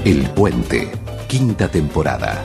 El Puente, quinta temporada.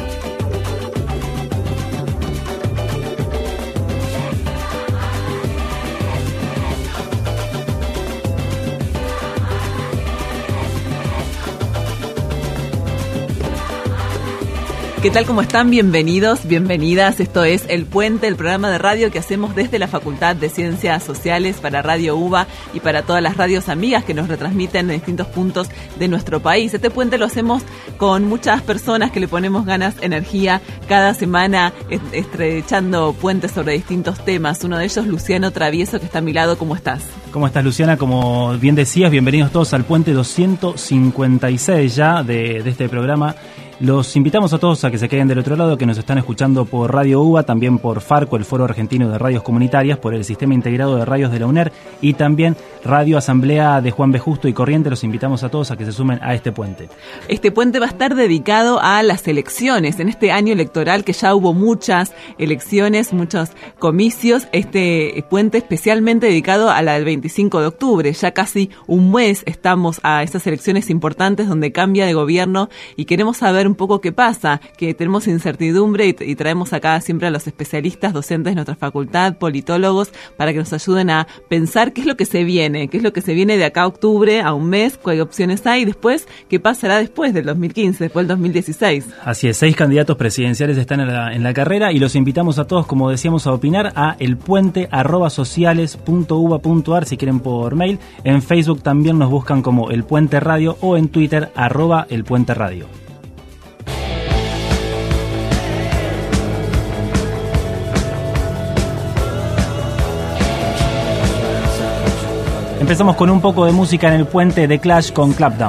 ¿Qué tal? ¿Cómo están? Bienvenidos, bienvenidas. Esto es El Puente, el programa de radio que hacemos desde la Facultad de Ciencias Sociales para Radio UBA y para todas las radios amigas que nos retransmiten en distintos puntos de nuestro país. Este puente lo hacemos con muchas personas que le ponemos ganas, energía, cada semana estrechando puentes sobre distintos temas. Uno de ellos, Luciano Travieso, que está a mi lado. ¿Cómo estás? ¿Cómo estás, Luciana? Como bien decías, bienvenidos todos al Puente 256 ya de este programa. Los invitamos a todos a que se queden del otro lado, que nos están escuchando por Radio UBA, también por FARCO, el Foro Argentino de Radios Comunitarias, por el Sistema Integrado de Radios de la UNER y también Radio Asamblea de Juan B. Justo y Corrientes. Los invitamos a todos a que se sumen a este puente. Este puente va a estar dedicado a las elecciones. En este año electoral que ya hubo muchas elecciones, muchos comicios, este puente especialmente dedicado a la del 25 de octubre. Ya casi un mes estamos a esas elecciones importantes donde cambia de gobierno y queremos saber un poco qué pasa, que tenemos incertidumbre y traemos acá siempre a los especialistas, docentes de nuestra facultad, politólogos, para que nos ayuden a pensar qué es lo que se viene de acá a octubre, a un mes, qué opciones hay, y después qué pasará después del 2015, después del 2016. Así es, 6 candidatos presidenciales están en la carrera y los invitamos a todos, como decíamos, a opinar a elpuente@sociales.uba.ar si quieren por mail. En Facebook también nos buscan como El Puente Radio o en Twitter @elpuenteradio. Empezamos con un poco de música en el puente de Clash con Clapdown.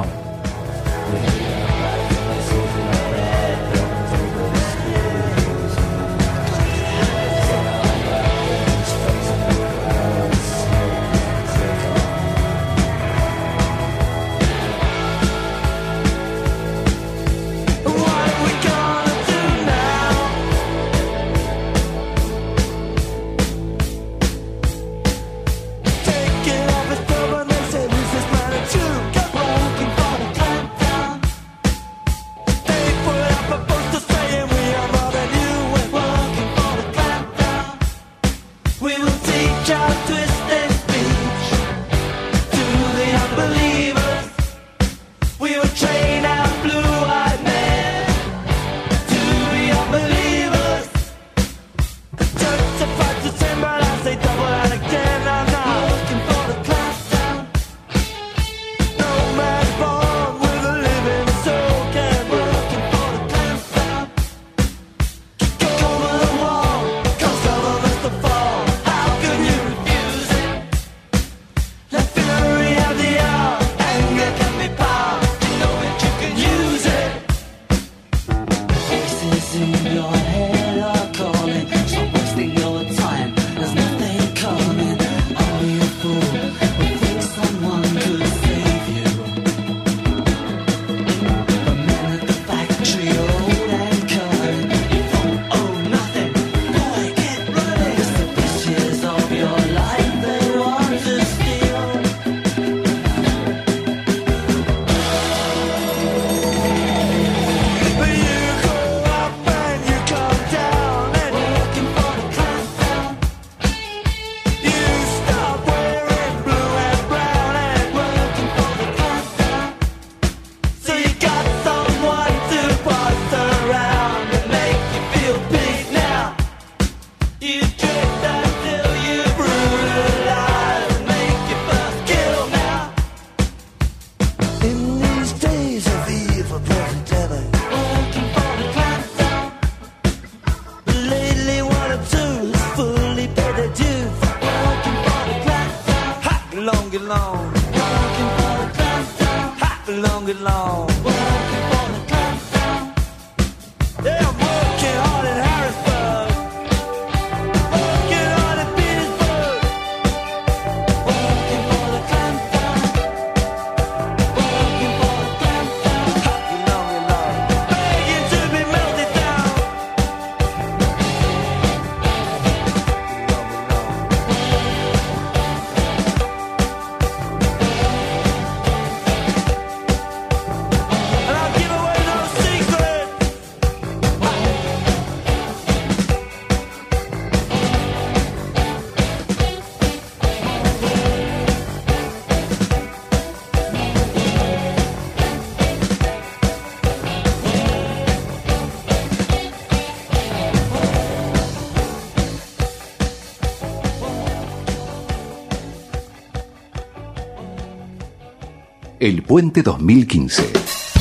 El Puente 2015.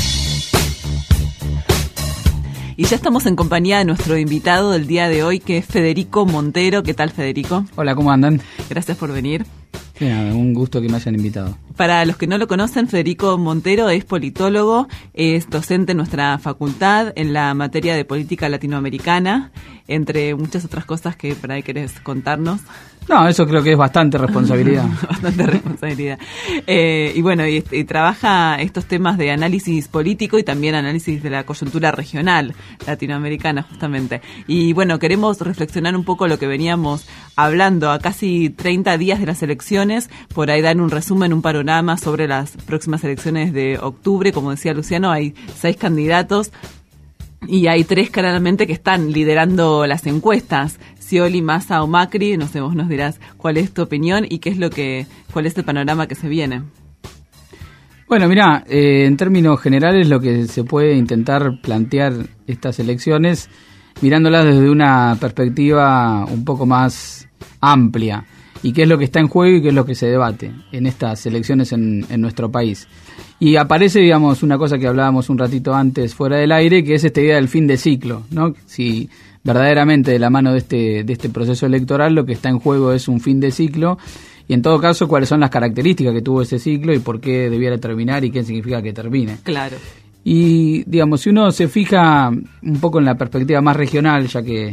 Y ya estamos en compañía de nuestro invitado del día de hoy, que es Federico Montero. ¿Qué tal, Federico? Hola, ¿cómo andan? Gracias por venir. Sí, un gusto que me hayan invitado. Para los que no lo conocen, Federico Montero es politólogo, es docente en nuestra facultad en la materia de política latinoamericana, entre muchas otras cosas que por ahí querés contarnos. No, eso creo que es bastante responsabilidad. Bastante responsabilidad. Y bueno, y trabaja estos temas de análisis político y también análisis de la coyuntura regional latinoamericana, justamente. Y bueno, queremos reflexionar un poco lo que veníamos hablando a casi 30 días de las elecciones, por ahí dar un resumen, un panorama sobre las próximas elecciones de octubre. Como decía Luciano, hay 6 candidatos. Y hay 3 claramente que están liderando las encuestas, Scioli, Massa o Macri. No sé, vos nos dirás cuál es tu opinión y cuál es el panorama que se viene. Bueno, mirá, en términos generales lo que se puede intentar plantear estas elecciones mirándolas desde una perspectiva un poco más amplia. Y qué es lo que está en juego y qué es lo que se debate en estas elecciones en nuestro país. Y aparece, digamos, una cosa que hablábamos un ratito antes fuera del aire, que es esta idea del fin de ciclo, ¿no? Si verdaderamente de la mano de este proceso electoral lo que está en juego es un fin de ciclo, y en todo caso cuáles son las características que tuvo ese ciclo y por qué debiera terminar y qué significa que termine. Claro. Y, digamos, si uno se fija un poco en la perspectiva más regional, ya que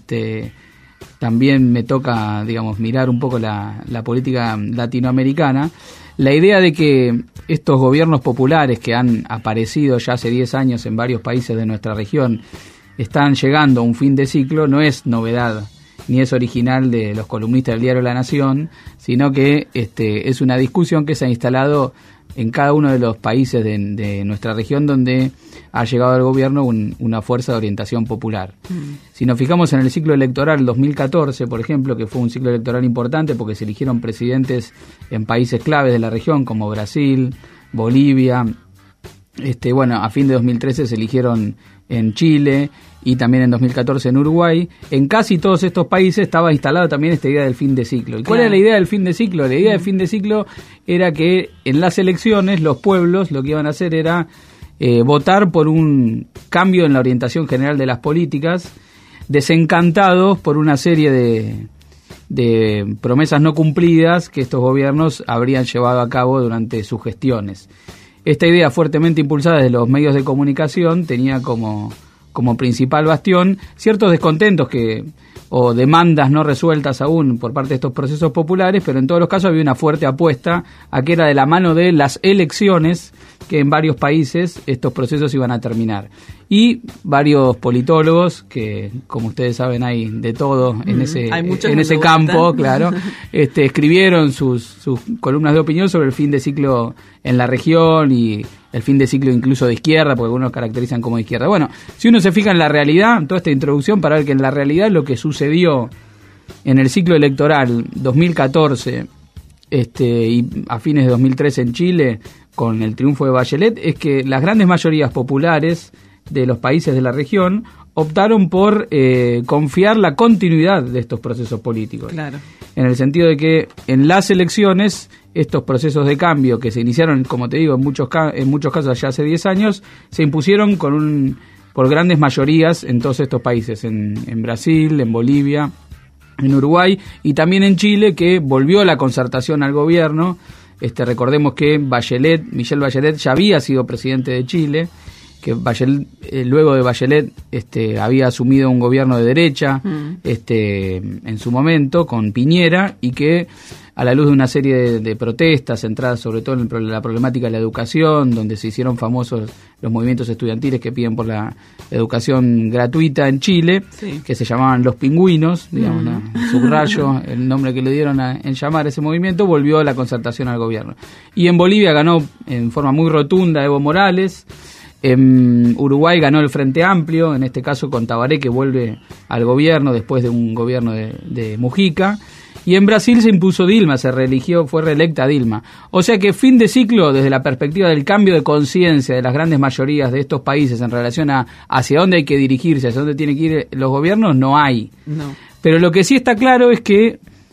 también me toca, digamos, mirar un poco la política latinoamericana, la idea de que estos gobiernos populares que han aparecido ya hace 10 años en varios países de nuestra región están llegando a un fin de ciclo no es novedad, ni es original de los columnistas del diario La Nación, sino que es una discusión que se ha instalado en cada uno de los países de nuestra región donde ha llegado al gobierno una fuerza de orientación popular. Si nos fijamos en el ciclo electoral 2014, por ejemplo, que fue un ciclo electoral importante porque se eligieron presidentes en países claves de la región como Brasil, Bolivia, a fin de 2013 se eligieron en Chile y también en 2014 en Uruguay. En casi todos estos países estaba instalada también esta idea del fin de ciclo. ¿Y cuál era la idea del fin de ciclo? La idea del fin de ciclo era que en las elecciones los pueblos lo que iban a hacer era votar por un cambio en la orientación general de las políticas, desencantados por una serie de promesas no cumplidas que estos gobiernos habrían llevado a cabo durante sus gestiones. Esta idea, fuertemente impulsada desde los medios de comunicación, tenía como principal bastión ciertos descontentos o demandas no resueltas aún por parte de estos procesos populares, pero en todos los casos había una fuerte apuesta a que era de la mano de las elecciones que en varios países estos procesos iban a terminar. Y varios politólogos, que como ustedes saben hay de todo en ese campo, claro, escribieron sus columnas de opinión sobre el fin de ciclo en la región y el fin de ciclo incluso de izquierda, porque algunos lo como de izquierda. Bueno, si uno se fija en la realidad, en toda esta introducción, para ver que en la realidad lo que sucedió en el ciclo electoral 2014 y a fines de 2013 en Chile, con el triunfo de Bachelet, es que las grandes mayorías populares de los países de la región optaron por confiar la continuidad de estos procesos políticos. Claro. En el sentido de que en las elecciones estos procesos de cambio que se iniciaron, como te digo, en muchos casos ya hace 10 años, se impusieron por grandes mayorías en todos estos países, en Brasil, en Bolivia, en Uruguay y también en Chile, que volvió la concertación al gobierno. Recordemos que Michelle Bachelet ya había sido presidente de Chile, que luego de Bachelet había asumido un gobierno de derecha en su momento con Piñera, y que a la luz de una serie de protestas centradas sobre todo en la problemática de la educación, donde se hicieron famosos los movimientos estudiantiles que piden por la educación gratuita en Chile, sí, que se llamaban Los Pingüinos, digamos, subrayo el nombre que le dieron en llamar a ese movimiento, volvió la concertación al gobierno. Y en Bolivia ganó en forma muy rotunda Evo Morales. En Uruguay ganó el Frente Amplio, en este caso con Tabaré, que vuelve al gobierno después de un gobierno de Mujica. Y en Brasil se impuso Dilma, fue reelecta Dilma. O sea que fin de ciclo desde la perspectiva del cambio de conciencia de las grandes mayorías de estos países en relación a hacia dónde hay que dirigirse, hacia dónde tienen que ir los gobiernos, no hay. No. Pero lo que sí está claro es que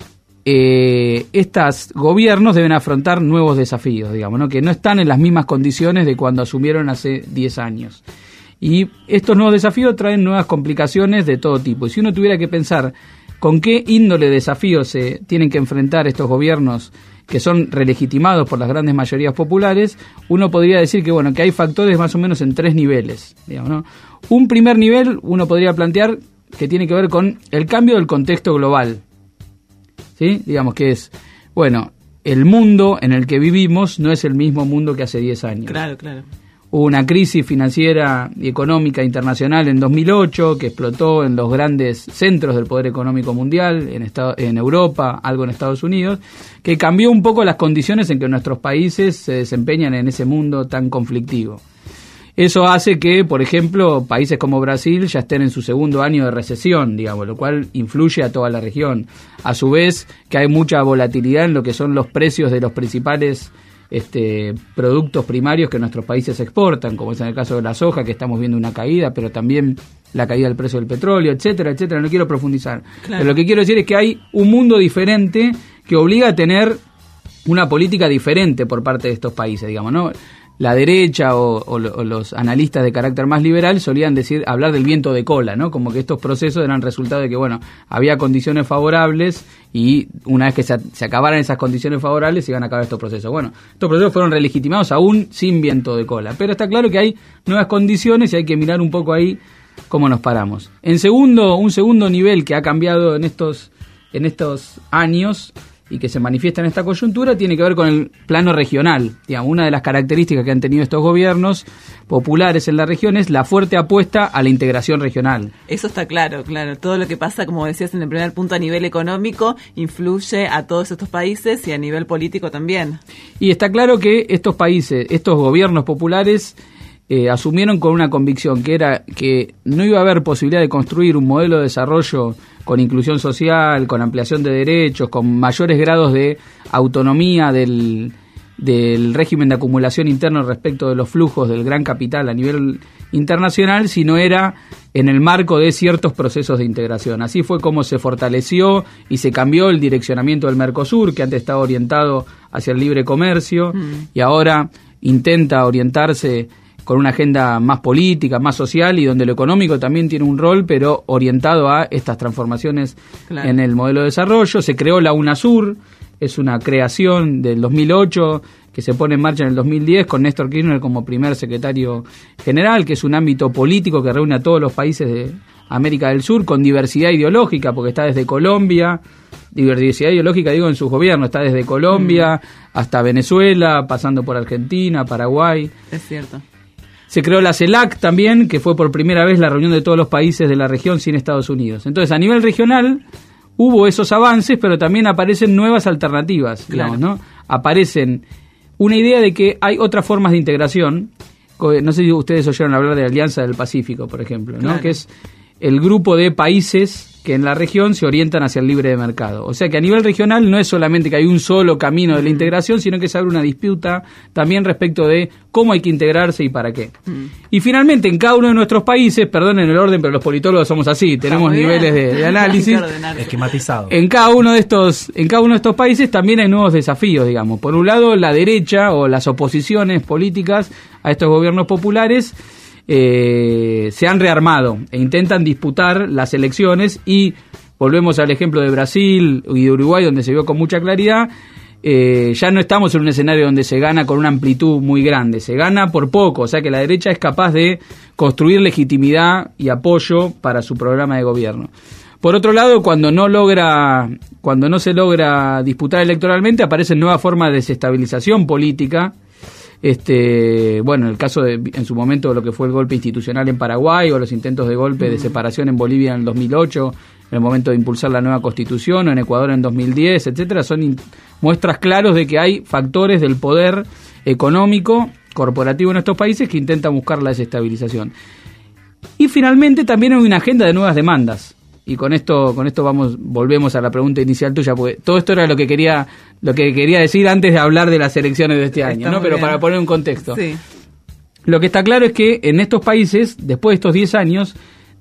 estos gobiernos deben afrontar nuevos desafíos, digamos, ¿no? Que no están en las mismas condiciones de cuando asumieron hace 10 años. Y estos nuevos desafíos traen nuevas complicaciones de todo tipo. Y si uno tuviera que pensar con qué índole de desafíos se tienen que enfrentar estos gobiernos que son relegitimados por las grandes mayorías populares, uno podría decir que bueno, que hay factores más o menos en 3 niveles, digamos, ¿no? Un primer nivel uno podría plantear que tiene que ver con el cambio del contexto global, ¿sí? Digamos que es, bueno, el mundo en el que vivimos no es el mismo mundo que hace 10 años. Claro, claro. Hubo una crisis financiera y económica internacional en 2008 que explotó en los grandes centros del poder económico mundial, en Europa, algo en Estados Unidos, que cambió un poco las condiciones en que nuestros países se desempeñan en ese mundo tan conflictivo. Eso hace que, por ejemplo, países como Brasil ya estén en su segundo año de recesión, digamos, lo cual influye a toda la región. A su vez, que hay mucha volatilidad en lo que son los precios de los principales productos primarios que nuestros países exportan, como es en el caso de la soja, que estamos viendo una caída, pero también la caída del precio del petróleo, etcétera, etcétera. No quiero profundizar. Claro. Pero lo que quiero decir es que hay un mundo diferente que obliga a tener una política diferente por parte de estos países, digamos, ¿no? La derecha o los analistas de carácter más liberal solían hablar del viento de cola, ¿no? Como que estos procesos eran resultado de que, bueno, había condiciones favorables y una vez que se acabaran esas condiciones favorables se iban a acabar estos procesos. Bueno, estos procesos fueron relegitimados aún sin viento de cola, pero está claro que hay nuevas condiciones y hay que mirar un poco ahí cómo nos paramos. Un segundo nivel que ha cambiado en estos años y que se manifiesta en esta coyuntura tiene que ver con el plano regional. Digamos, una de las características que han tenido estos gobiernos populares en la región es la fuerte apuesta a la integración regional. Eso está claro. Todo lo que pasa, como decías en el primer punto, a nivel económico, influye a todos estos países y a nivel político también. Y está claro que estos países, estos gobiernos populares, asumieron con una convicción que era que no iba a haber posibilidad de construir un modelo de desarrollo con inclusión social, con ampliación de derechos, con mayores grados de autonomía del régimen de acumulación interno respecto de los flujos del gran capital a nivel internacional, sino era en el marco de ciertos procesos de integración. Así fue como se fortaleció y se cambió el direccionamiento del Mercosur, que antes estaba orientado hacia el libre comercio, y ahora intenta orientarse con una agenda más política, más social, y donde lo económico también tiene un rol, pero orientado a estas transformaciones en el modelo de desarrollo. Se creó la UNASUR, es una creación del 2008 que se pone en marcha en el 2010 con Néstor Kirchner como primer secretario general, que es un ámbito político que reúne a todos los países de América del Sur con diversidad ideológica, porque está desde Colombia, diversidad ideológica digo en sus gobiernos, está desde Colombia hasta Venezuela, pasando por Argentina, Paraguay. Es cierto. Se creó la CELAC también, que fue por primera vez la reunión de todos los países de la región sin Estados Unidos. Entonces, a nivel regional hubo esos avances, pero también aparecen nuevas alternativas, digamos, ¿no? Aparecen una idea de que hay otras formas de integración. No sé si ustedes oyeron hablar de la Alianza del Pacífico, por ejemplo, ¿no? Claro. Que es el grupo de países que en la región se orientan hacia el libre mercado. O sea que a nivel regional no es solamente que hay un solo camino de la integración, sino que se abre una disputa también respecto de cómo hay que integrarse y para qué. Y finalmente, en cada uno de nuestros países, perdonen el orden, pero los politólogos somos así, tenemos niveles de análisis. Esquematizado. En cada uno de estos países también hay nuevos desafíos, digamos. Por un lado, la derecha o las oposiciones políticas a estos gobiernos populares se han rearmado e intentan disputar las elecciones, y volvemos al ejemplo de Brasil y de Uruguay, donde se vio con mucha claridad. Ya no estamos en un escenario donde se gana con una amplitud muy grande, se gana por poco, o sea que la derecha es capaz de construir legitimidad y apoyo para su programa de gobierno. Por otro lado, cuando no se logra disputar electoralmente, aparecen nuevas formas de desestabilización política. Bueno, el caso en su momento de lo que fue el golpe institucional en Paraguay, o los intentos de golpe de separación en Bolivia en el 2008, en el momento de impulsar la nueva constitución, o en Ecuador en 2010, etcétera, son muestras claras de que hay factores del poder económico corporativo en estos países que intentan buscar la desestabilización. Y finalmente también hay una agenda de nuevas demandas. Y con esto volvemos a la pregunta inicial tuya, porque todo esto era lo que quería decir antes de hablar de las elecciones de este año, ¿no? Pero para poner un contexto. Sí. Lo que está claro es que en estos países, después de estos 10 años,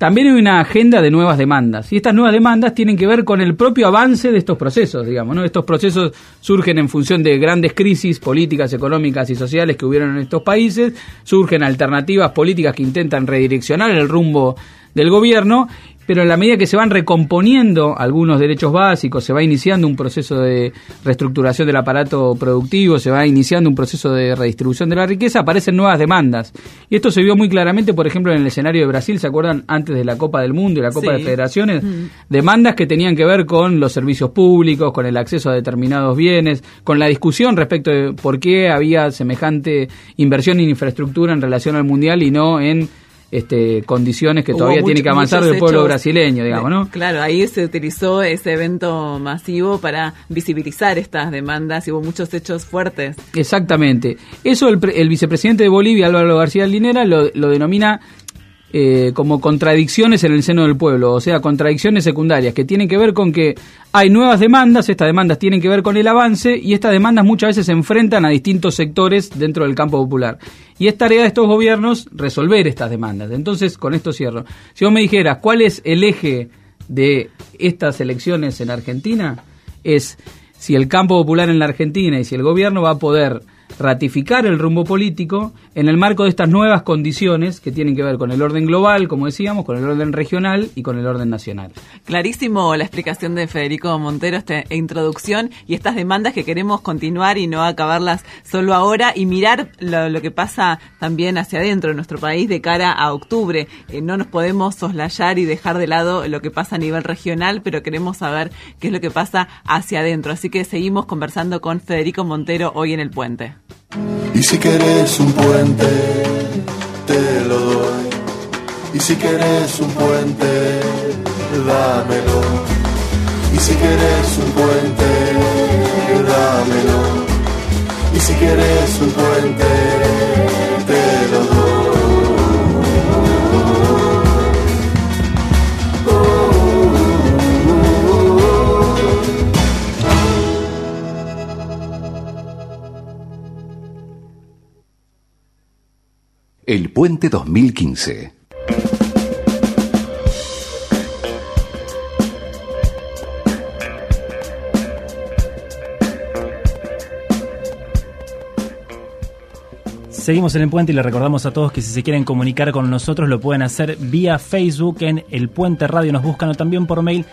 también hay una agenda de nuevas demandas, y estas nuevas demandas tienen que ver con el propio avance de estos procesos, digamos, ¿no? Estos procesos surgen en función de grandes crisis políticas, económicas y sociales que hubieron en estos países, surgen alternativas políticas que intentan redireccionar el rumbo del gobierno, pero en la medida que se van recomponiendo algunos derechos básicos, se va iniciando un proceso de reestructuración del aparato productivo, se va iniciando un proceso de redistribución de la riqueza, aparecen nuevas demandas. Y esto se vio muy claramente, por ejemplo, en el escenario de Brasil, ¿se acuerdan? Antes de la Copa del Mundo y la Copa de Federaciones, demandas que tenían que ver con los servicios públicos, con el acceso a determinados bienes, con la discusión respecto de por qué había semejante inversión en infraestructura en relación al Mundial y no en condiciones que todavía tiene que avanzar del pueblo brasileño, digamos, ¿no? Claro, ahí se utilizó ese evento masivo para visibilizar estas demandas y hubo muchos hechos fuertes. Exactamente. Eso el vicepresidente de Bolivia, Álvaro García Linera, lo denomina como contradicciones en el seno del pueblo, o sea, contradicciones secundarias que tienen que ver con que hay nuevas demandas, estas demandas tienen que ver con el avance y estas demandas muchas veces se enfrentan a distintos sectores dentro del campo popular. Y es tarea de estos gobiernos resolver estas demandas. Entonces, con esto cierro. Si vos me dijeras, ¿cuál es el eje de estas elecciones en Argentina? Es si el campo popular en la Argentina y si el gobierno va a poder ratificar el rumbo político en el marco de estas nuevas condiciones que tienen que ver con el orden global, como decíamos, con el orden regional y con el orden nacional. Clarísimo la explicación de Federico Montero, esta introducción y estas demandas que queremos continuar y no acabarlas solo ahora y mirar lo que pasa también hacia adentro de nuestro país de cara a octubre. No nos podemos soslayar y dejar de lado lo que pasa a nivel regional, pero queremos saber qué es lo que pasa hacia adentro. Así que seguimos conversando con Federico Montero hoy en El Puente. Y si querés un puente, te lo doy. Y si querés un puente, dámelo. Y si querés un puente, dámelo. Y si querés un puente, te lo doy. El Puente 2015. Seguimos en El Puente y le recordamos a todos que si se quieren comunicar con nosotros lo pueden hacer vía Facebook en El Puente Radio, nos buscan, o también por mail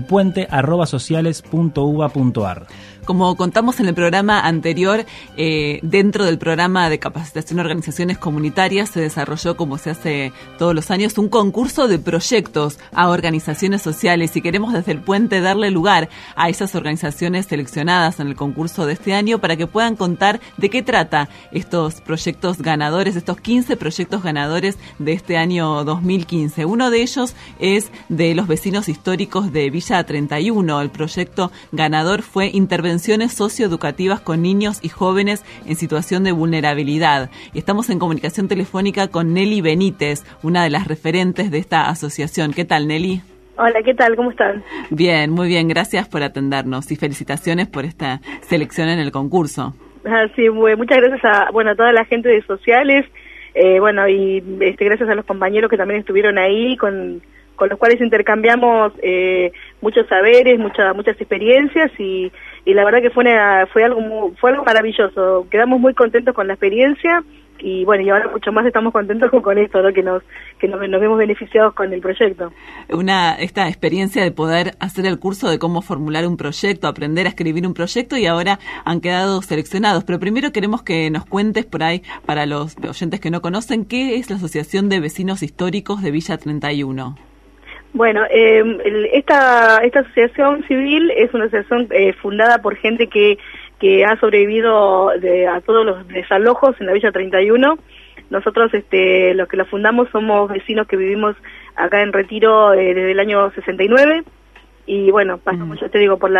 elpuente@sociales.uba.ar. Como contamos en el programa anterior, dentro del programa de capacitación a organizaciones comunitarias se desarrolló, como se hace todos los años, un concurso de proyectos a organizaciones sociales y queremos desde El Puente darle lugar a esas organizaciones seleccionadas en el concurso de este año para que puedan contar de qué trata estos proyectos ganadores, estos 15 proyectos ganadores de este año 2015. Uno de ellos es de los vecinos históricos de Villa 31. El proyecto ganador fue Intervenciones socioeducativas con niños y jóvenes en situación de vulnerabilidad. Y estamos en comunicación telefónica con Nelly Benítez, una de las referentes de esta asociación. ¿Qué tal, Nelly? Hola, ¿qué tal? ¿Cómo están? Bien, muy bien. Gracias por atendernos y felicitaciones por esta selección en el concurso. Sí, muchas gracias a toda la gente de sociales, y gracias a los compañeros que también estuvieron ahí con los cuales intercambiamos muchos saberes, muchas experiencias y la verdad que fue algo maravilloso. Quedamos muy contentos con la experiencia y ahora mucho más estamos contentos con esto, ¿no? que nos vemos beneficiados con el proyecto. Esta experiencia de poder hacer el curso de cómo formular un proyecto, aprender a escribir un proyecto y ahora han quedado seleccionados. Pero primero queremos que nos cuentes por ahí, para los oyentes que no conocen, ¿qué es la Asociación de Vecinos Históricos de Villa 31? Bueno, esta asociación civil es una asociación fundada por gente que ha sobrevivido a todos los desalojos en la Villa 31. Nosotros los que la fundamos somos vecinos que vivimos acá en Retiro desde el año 69 y pasamos, yo te digo, por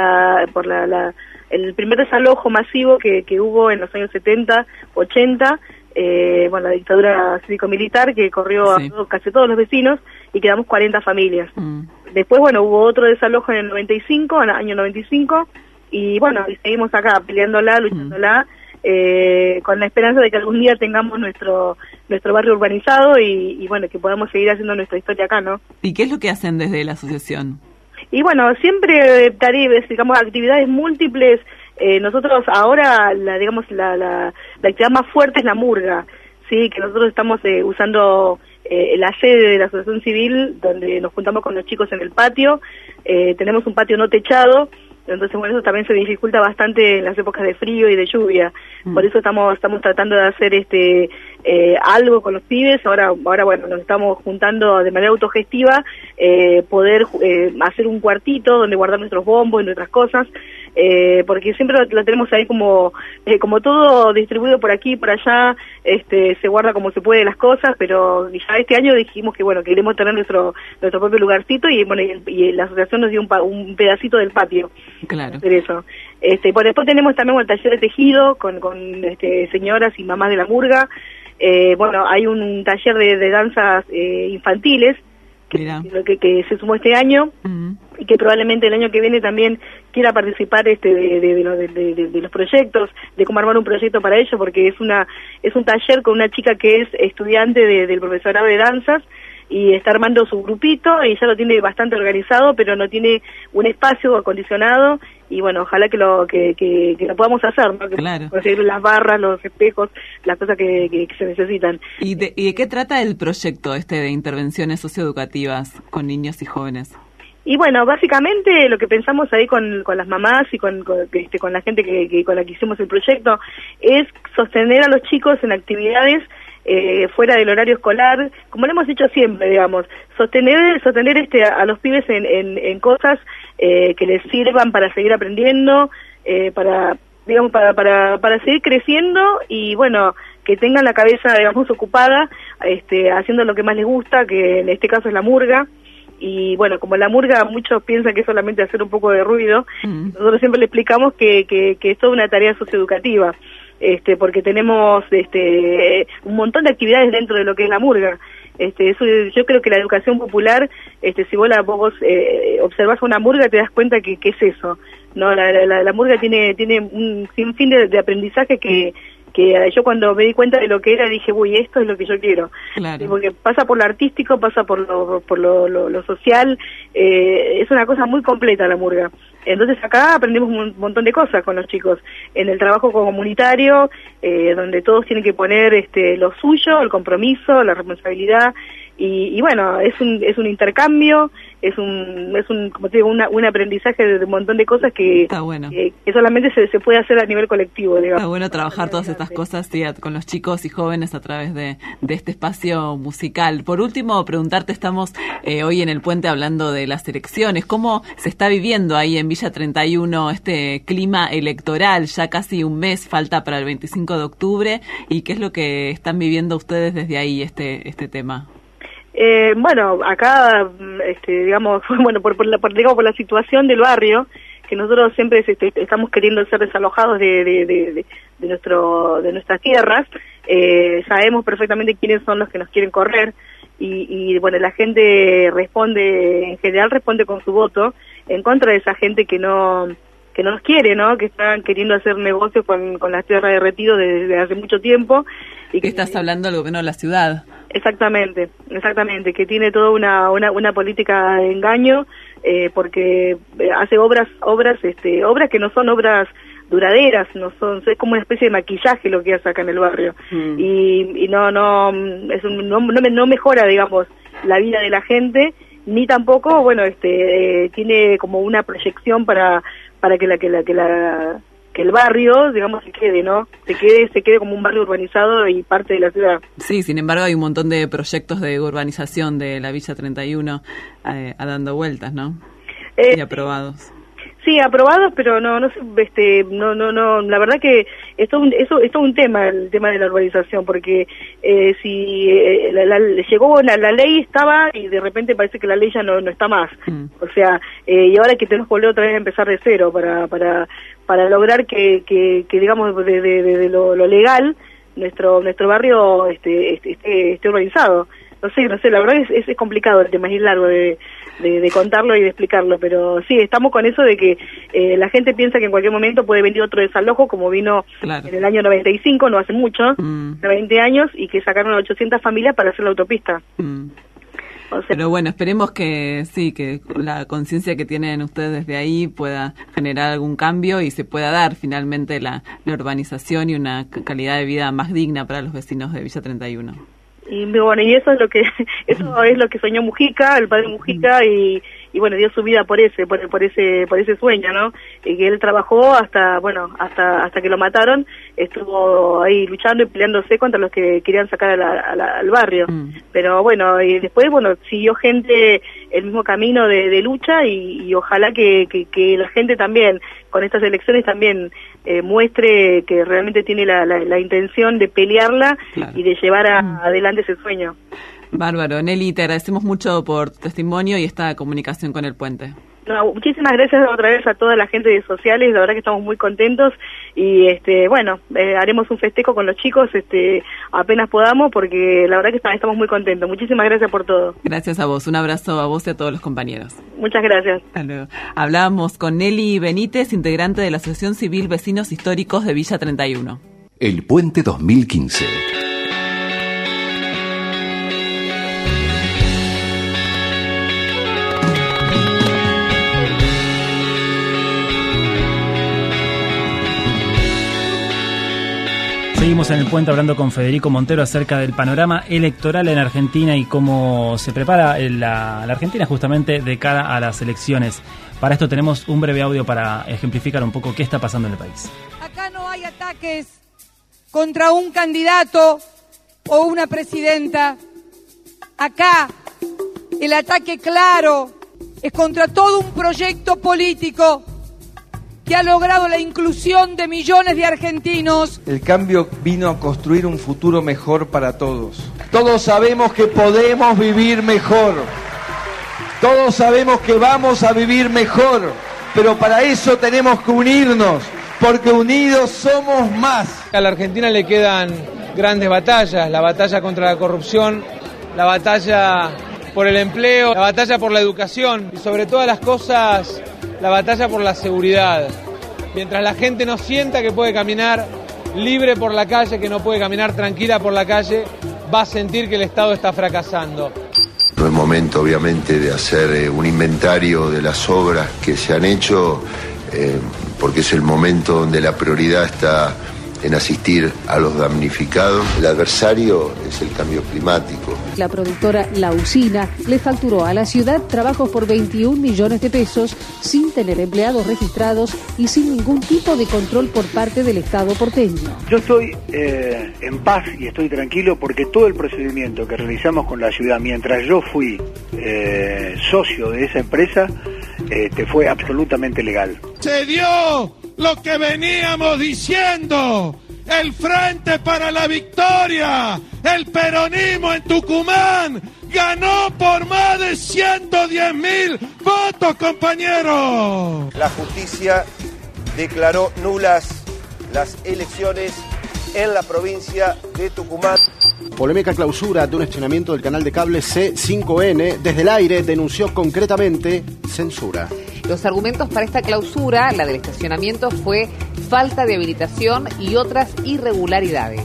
el primer desalojo masivo que hubo en los años 70, 80, la dictadura cívico-militar que corrió a casi todos los vecinos y quedamos 40 familias. Después, hubo otro desalojo en el 95, en el año 95, y y seguimos acá peleándola, luchándola. con la esperanza de que algún día tengamos nuestro barrio urbanizado y bueno, que podamos seguir haciendo nuestra historia acá, ¿no? ¿Y qué es lo que hacen desde la asociación? Y bueno, siempre tareas, digamos, actividades múltiples. Nosotros ahora, la actividad más fuerte es la murga, sí, que nosotros estamos usando la sede de la Asociación Civil, donde nos juntamos con los chicos en el patio. Tenemos un patio no techado, entonces bueno, eso también se dificulta bastante en las épocas de frío y de lluvia. Por eso estamos tratando de hacer algo con los pibes. Ahora bueno, nos estamos juntando de manera autogestiva, poder hacer un cuartito donde guardar nuestros bombos y nuestras cosas, porque siempre lo tenemos ahí como todo distribuido por aquí y por allá. Se guarda como se puede las cosas, pero ya este año dijimos que bueno, queremos tener nuestro propio lugarcito, y bueno, y la asociación nos dio un pedacito del patio. Claro. Hacer eso. Bueno, después tenemos también el taller de tejido con señoras y mamás de la murga. Bueno, hay un taller de danzas infantiles que se sumó este año, y que probablemente el año que viene también quiera participar de los proyectos, de cómo armar un proyecto para ello, porque es un taller con una chica que es estudiante del profesorado de danzas, y está armando su grupito, y ya lo tiene bastante organizado, pero no tiene un espacio acondicionado, y bueno, ojalá que lo podamos hacer, ¿no? Claro. Conseguir las barras, los espejos, las cosas que se necesitan. ¿Y de qué trata el proyecto de intervenciones socioeducativas con niños y jóvenes? Y bueno, básicamente lo que pensamos ahí con las mamás y con la gente con la que hicimos el proyecto es sostener a los chicos en actividades fuera del horario escolar, como lo hemos hecho siempre, digamos, sostener a los pibes en cosas que les sirvan para seguir aprendiendo, para seguir creciendo, y bueno, que tengan la cabeza, digamos, ocupada, haciendo lo que más les gusta, que en este caso es la murga. Y bueno, como la murga muchos piensan que es solamente hacer un poco de ruido, nosotros siempre le explicamos que es toda una tarea socioeducativa, porque tenemos un montón de actividades dentro de lo que es la murga. Eso, yo creo que la educación popular, si vos observás una murga, te das cuenta que es eso, ¿no? La murga tiene un sinfín de aprendizaje que yo cuando me di cuenta de lo que era dije, uy, esto es lo que yo quiero. Claro. Porque pasa por lo artístico, pasa por lo social, es una cosa muy completa la murga. Entonces acá aprendemos un montón de cosas con los chicos, en el trabajo comunitario, donde todos tienen que poner lo suyo, el compromiso, la responsabilidad, y bueno, es un intercambio, es un como te digo, un aprendizaje de un montón de cosas que está bueno, que solamente se puede hacer a nivel colectivo, digamos. Está bueno trabajar todas estas cosas, sí, con los chicos y jóvenes a través de este espacio musical. Por último, preguntarte, estamos hoy en el puente hablando de las elecciones, ¿cómo se está viviendo ahí en Villa 31 este clima electoral? Ya casi un mes falta para el 25 de octubre, ¿y qué es lo que están viviendo ustedes desde ahí este tema? Bueno, acá, digamos, bueno, por la situación del barrio, que nosotros siempre estamos queriendo ser desalojados de nuestras tierras, sabemos perfectamente quiénes son los que nos quieren correr, y bueno, la gente en general responde con su voto en contra de esa gente que no nos quiere, ¿no? Que están queriendo hacer negocios con las tierras de retiro desde hace mucho tiempo. Y que estás hablando del gobierno de la ciudad. Exactamente, que tiene toda una política de engaño, porque hace obras que no son obras duraderas, es como una especie de maquillaje lo que hace acá en el barrio. Y no mejora, digamos, la vida de la gente, ni tampoco, bueno, tiene como una proyección para que el barrio, digamos, se quede, ¿no? Se quede como un barrio urbanizado y parte de la ciudad. Sí, sin embargo hay un montón de proyectos de urbanización de la Villa 31 dando vueltas, ¿no? Y aprobados. Sí, aprobados, pero no, la verdad que es todo un tema, el tema de la urbanización, porque si llegó la ley estaba y de repente parece que la ley ya no está más. O sea, y ahora que tenemos que volver otra vez a empezar de cero para lograr que digamos de lo legal nuestro barrio esté urbanizado. no sé, la verdad es complicado el tema, es largo de contarlo y de explicarlo, pero sí, estamos con eso de que la gente piensa que en cualquier momento puede venir otro desalojo, como vino en el año 95, no hace mucho, de 20 años, y que sacaron a 800 familias para hacer la autopista. O sea, pero bueno, esperemos que sí, que la conciencia que tienen ustedes desde ahí pueda generar algún cambio y se pueda dar finalmente la urbanización y una calidad de vida más digna para los vecinos de Villa 31. Y bueno, y eso es lo que soñó Mujica, el padre Mujica, y bueno, dio su vida por ese sueño, ¿no? Y que él trabajó hasta que lo mataron, estuvo ahí luchando y peleándose contra los que querían sacar al barrio. Pero bueno, y después, siguió gente el mismo camino de lucha, y ojalá que la gente también, con estas elecciones también muestre que realmente tiene la intención de pelearla y de llevar adelante ese sueño. Bárbaro. Nelly, te agradecemos mucho por tu testimonio y esta comunicación con El Puente. No, muchísimas gracias otra vez a toda la gente de sociales, la verdad que estamos muy contentos y haremos un festejo con los chicos apenas podamos, porque la verdad que estamos muy contentos. Muchísimas gracias por todo. Gracias a vos, un abrazo a vos y a todos los compañeros. Muchas gracias. Hasta luego. Hablábamos con Nelly Benítez, integrante de la Asociación Civil Vecinos Históricos de Villa 31. El Puente 2015. Seguimos en El Puente hablando con Federico Montero acerca del panorama electoral en Argentina y cómo se prepara la Argentina justamente de cara a las elecciones. Para esto tenemos un breve audio para ejemplificar un poco qué está pasando en el país. Acá no hay ataques contra un candidato o una presidenta. Acá el ataque claro es contra todo un proyecto político que ha logrado la inclusión de millones de argentinos. El cambio vino a construir un futuro mejor para todos. Todos sabemos que podemos vivir mejor. Todos sabemos que vamos a vivir mejor. Pero para eso tenemos que unirnos, porque unidos somos más. A la Argentina le quedan grandes batallas. La batalla contra la corrupción, la batalla por el empleo, la batalla por la educación y sobre todas las cosas, la batalla por la seguridad. Mientras la gente no sienta que puede caminar libre por la calle, que no puede caminar tranquila por la calle, va a sentir que el Estado está fracasando. No es momento, obviamente, de hacer un inventario de las obras que se han hecho, porque es el momento donde la prioridad está en asistir a los damnificados. El adversario es el cambio climático. La productora La Usina le facturó a la ciudad trabajos por 21 millones de pesos sin tener empleados registrados y sin ningún tipo de control por parte del Estado porteño. Yo estoy en paz y estoy tranquilo porque todo el procedimiento que realizamos con la ciudad mientras yo fui socio de esa empresa fue absolutamente legal. Se dio lo que veníamos diciendo, el Frente para la Victoria, el peronismo en Tucumán, ganó por más de 110.000 votos, compañeros. La justicia declaró nulas las elecciones en la provincia de Tucumán. Polémica clausura de un estacionamiento del canal de cable C5N. Desde el aire denunció concretamente censura. Los argumentos para esta clausura, la del estacionamiento, fue falta de habilitación y otras irregularidades.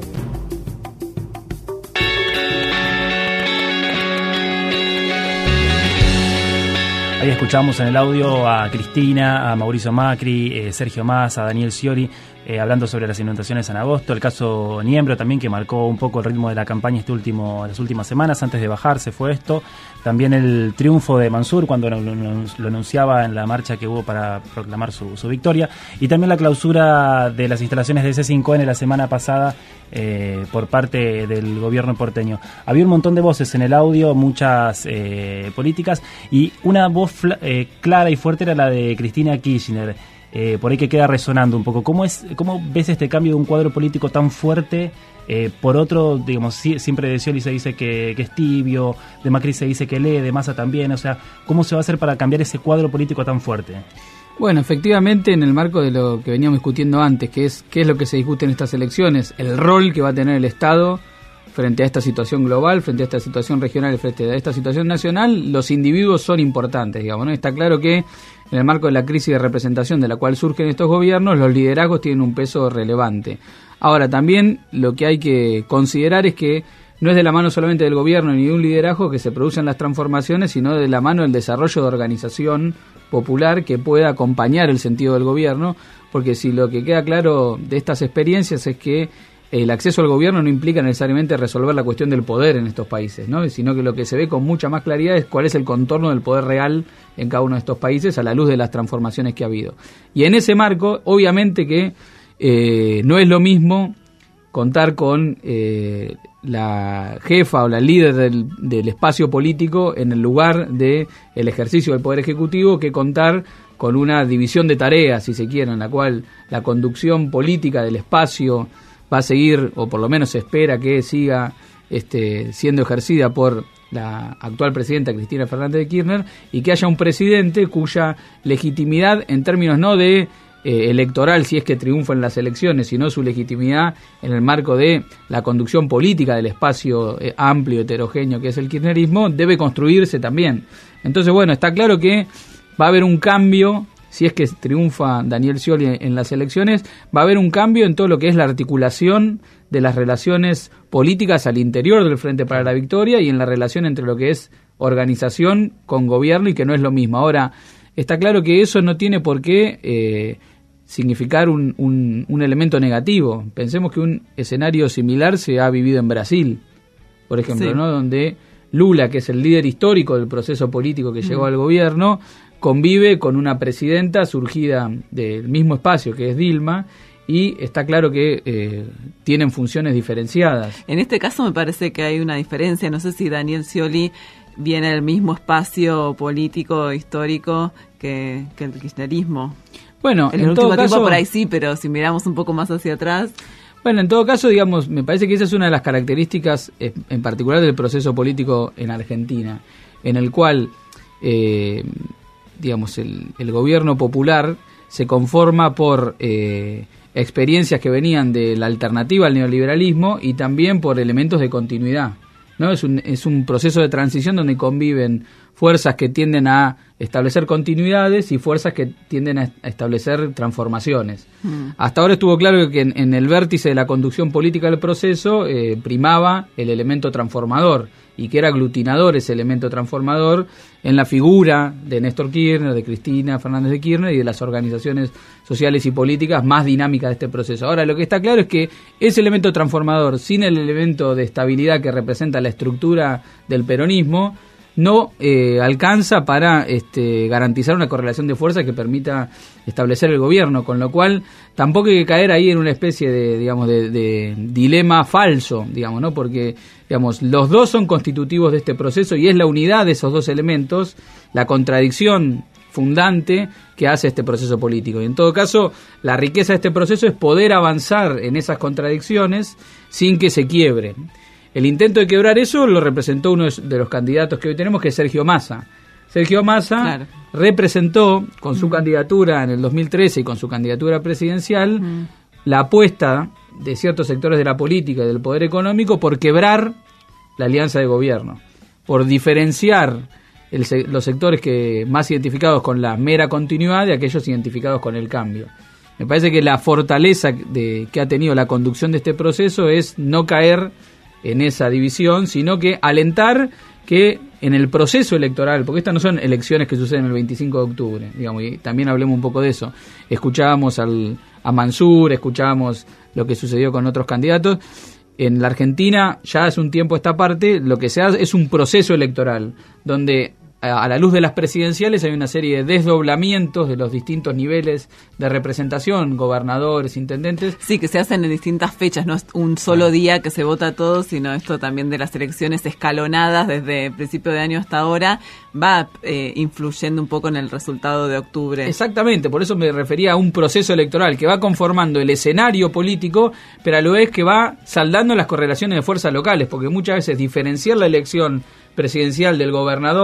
Ahí escuchamos en el audio a Cristina, a Mauricio Macri, Sergio Massa, a Daniel Scioli, hablando sobre las inundaciones en agosto, el caso Niembro también, que marcó un poco el ritmo de la campaña las últimas semanas. Antes de bajarse fue esto. También el triunfo de Mansur cuando lo anunciaba en la marcha que hubo para proclamar su victoria. Y también la clausura de las instalaciones de C5N la semana pasada por parte del gobierno porteño. Había un montón de voces en el audio, muchas políticas, y una voz clara y fuerte era la de Cristina Kirchner. Por ahí que queda resonando un poco. ¿Cómo ves este cambio de un cuadro político tan fuerte? Por otro, digamos, siempre de Scioli se dice que es tibio, de Macri se dice que lee, de Massa también. O sea, ¿cómo se va a hacer para cambiar ese cuadro político tan fuerte? Bueno, efectivamente, en el marco de lo que veníamos discutiendo antes, que es qué es lo que se discute en estas elecciones, el rol que va a tener el Estado frente a esta situación global, frente a esta situación regional, frente a esta situación nacional, los individuos son importantes, digamos, ¿no? Está claro que en el marco de la crisis de representación de la cual surgen estos gobiernos, los liderazgos tienen un peso relevante. Ahora, también lo que hay que considerar es que no es de la mano solamente del gobierno ni de un liderazgo que se producen las transformaciones, sino de la mano del desarrollo de organización popular que pueda acompañar el sentido del gobierno, porque si lo que queda claro de estas experiencias es que el acceso al gobierno no implica necesariamente resolver la cuestión del poder en estos países, ¿no? Sino que lo que se ve con mucha más claridad es cuál es el contorno del poder real en cada uno de estos países a la luz de las transformaciones que ha habido. Y en ese marco, obviamente que no es lo mismo contar con la jefa o la líder del espacio político en el lugar del ejercicio del Poder Ejecutivo que contar con una división de tareas, si se quiere, en la cual la conducción política del espacio va a seguir, o por lo menos se espera que siga siendo ejercida por la actual presidenta Cristina Fernández de Kirchner, y que haya un presidente cuya legitimidad, en términos no de electoral, si es que triunfa en las elecciones, sino su legitimidad en el marco de la conducción política del espacio amplio, heterogéneo que es el kirchnerismo, debe construirse también. Entonces, bueno, está claro que va a haber un cambio. Si es que triunfa Daniel Scioli en las elecciones, va a haber un cambio en todo lo que es la articulación de las relaciones políticas al interior del Frente para la Victoria y en la relación entre lo que es organización con gobierno, y que no es lo mismo. Ahora, está claro que eso no tiene por qué significar un elemento negativo. Pensemos que un escenario similar se ha vivido en Brasil, por ejemplo, sí, ¿no? Donde Lula, que es el líder histórico del proceso político que llegó al gobierno, convive con una presidenta surgida del mismo espacio que es Dilma, y está claro que tienen funciones diferenciadas. En este caso me parece que hay una diferencia. No sé si Daniel Scioli viene del mismo espacio político histórico que el kirchnerismo. Bueno, en el último tiempo por ahí sí, pero si miramos un poco más hacia atrás. Bueno, en todo caso, digamos, me parece que esa es una de las características en particular del proceso político en Argentina, en el cual digamos, el gobierno popular se conforma por experiencias que venían de la alternativa al neoliberalismo y también por elementos de continuidad, ¿no? Es un proceso de transición donde conviven fuerzas que tienden a establecer continuidades y fuerzas que tienden a establecer transformaciones. Hasta ahora estuvo claro que en el vértice de la conducción política del proceso primaba el elemento transformador, y que era aglutinador ese elemento transformador en la figura de Néstor Kirchner, de Cristina Fernández de Kirchner y de las organizaciones sociales y políticas más dinámicas de este proceso. Ahora, lo que está claro es que ese elemento transformador, sin el elemento de estabilidad que representa la estructura del peronismo, no alcanza para garantizar una correlación de fuerza que permita establecer el gobierno, con lo cual tampoco hay que caer ahí en una especie de, digamos, de dilema falso, digamos, ¿no? Porque, digamos, los dos son constitutivos de este proceso y es la unidad de esos dos elementos, la contradicción fundante que hace este proceso político. Y en todo caso, la riqueza de este proceso es poder avanzar en esas contradicciones sin que se quiebren. El intento de quebrar eso lo representó uno de los candidatos que hoy tenemos, que es Sergio Massa. Sergio Massa representó con su candidatura en el 2013 y con su candidatura presidencial la apuesta de ciertos sectores de la política y del poder económico por quebrar la alianza de gobierno, por diferenciar los sectores que más identificados con la mera continuidad de aquellos identificados con el cambio. Me parece que la fortaleza que ha tenido la conducción de este proceso es no caer en esa división, sino que alentar que en el proceso electoral, porque estas no son elecciones que suceden el 25 de octubre, digamos, y también hablemos un poco de eso. Escuchábamos a Mansur, escuchábamos lo que sucedió con otros candidatos. En la Argentina, ya hace un tiempo esta parte, lo que se hace es un proceso electoral, donde a la luz de las presidenciales hay una serie de desdoblamientos de los distintos niveles de representación, gobernadores, intendentes. Sí, que se hacen en distintas fechas, no es un solo día que se vota todo, sino esto también de las elecciones escalonadas desde principio de año hasta ahora, va influyendo un poco en el resultado de octubre. Exactamente, por eso me refería a un proceso electoral que va conformando el escenario político, pero a lo vez que va saldando las correlaciones de fuerzas locales, porque muchas veces diferenciar la elección presidencial del gobernador o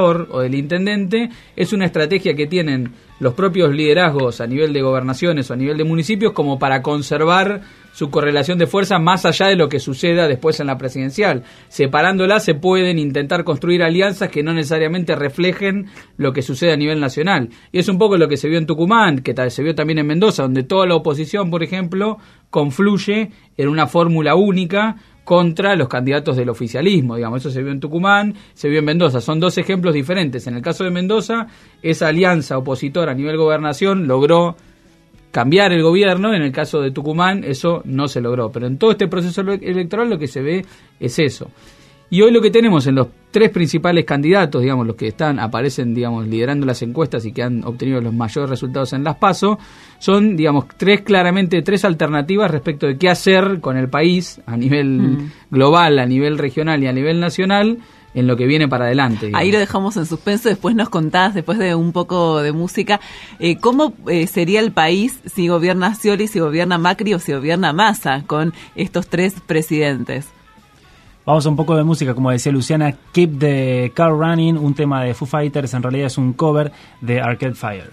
del intendente, es una estrategia que tienen los propios liderazgos a nivel de gobernaciones o a nivel de municipios como para conservar su correlación de fuerza más allá de lo que suceda después en la presidencial. Separándolas se pueden intentar construir alianzas que no necesariamente reflejen lo que sucede a nivel nacional. Y es un poco lo que se vio en Tucumán, que se vio también en Mendoza, donde toda la oposición, por ejemplo, confluye en una fórmula única contra los candidatos del oficialismo, digamos. Eso se vio en Tucumán, se vio en Mendoza. Son dos ejemplos diferentes. En el caso de Mendoza, esa alianza opositora a nivel gobernación logró cambiar el gobierno. En el caso de Tucumán eso no se logró, pero en todo este proceso electoral lo que se ve es eso. Y hoy lo que tenemos en los tres principales candidatos, digamos, los que aparecen, digamos, liderando las encuestas y que han obtenido los mayores resultados en las PASO, son, digamos, claramente tres alternativas respecto de qué hacer con el país a nivel global, a nivel regional y a nivel nacional en lo que viene para adelante, digamos. Ahí lo dejamos en suspenso, después nos contás, después de un poco de música, cómo sería el país si gobierna Scioli, si gobierna Macri o si gobierna Massa con estos tres presidentes. Vamos a un poco de música, como decía Luciana, Keep the Car Running, un tema de Foo Fighters, en realidad es un cover de Arcade Fire.